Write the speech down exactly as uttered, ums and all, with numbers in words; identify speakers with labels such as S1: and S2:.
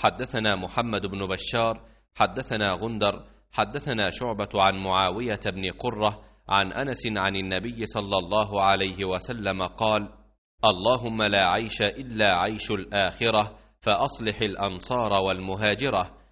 S1: حدثنا محمد بن بشار حدثنا غندر حدثنا شعبة عن معاوية بن قرة عن أنس عن النبي صلى الله عليه وسلم قال: اللهم لا عيش إلا عيش الآخرة، فأصلح الأنصار والمهاجرة.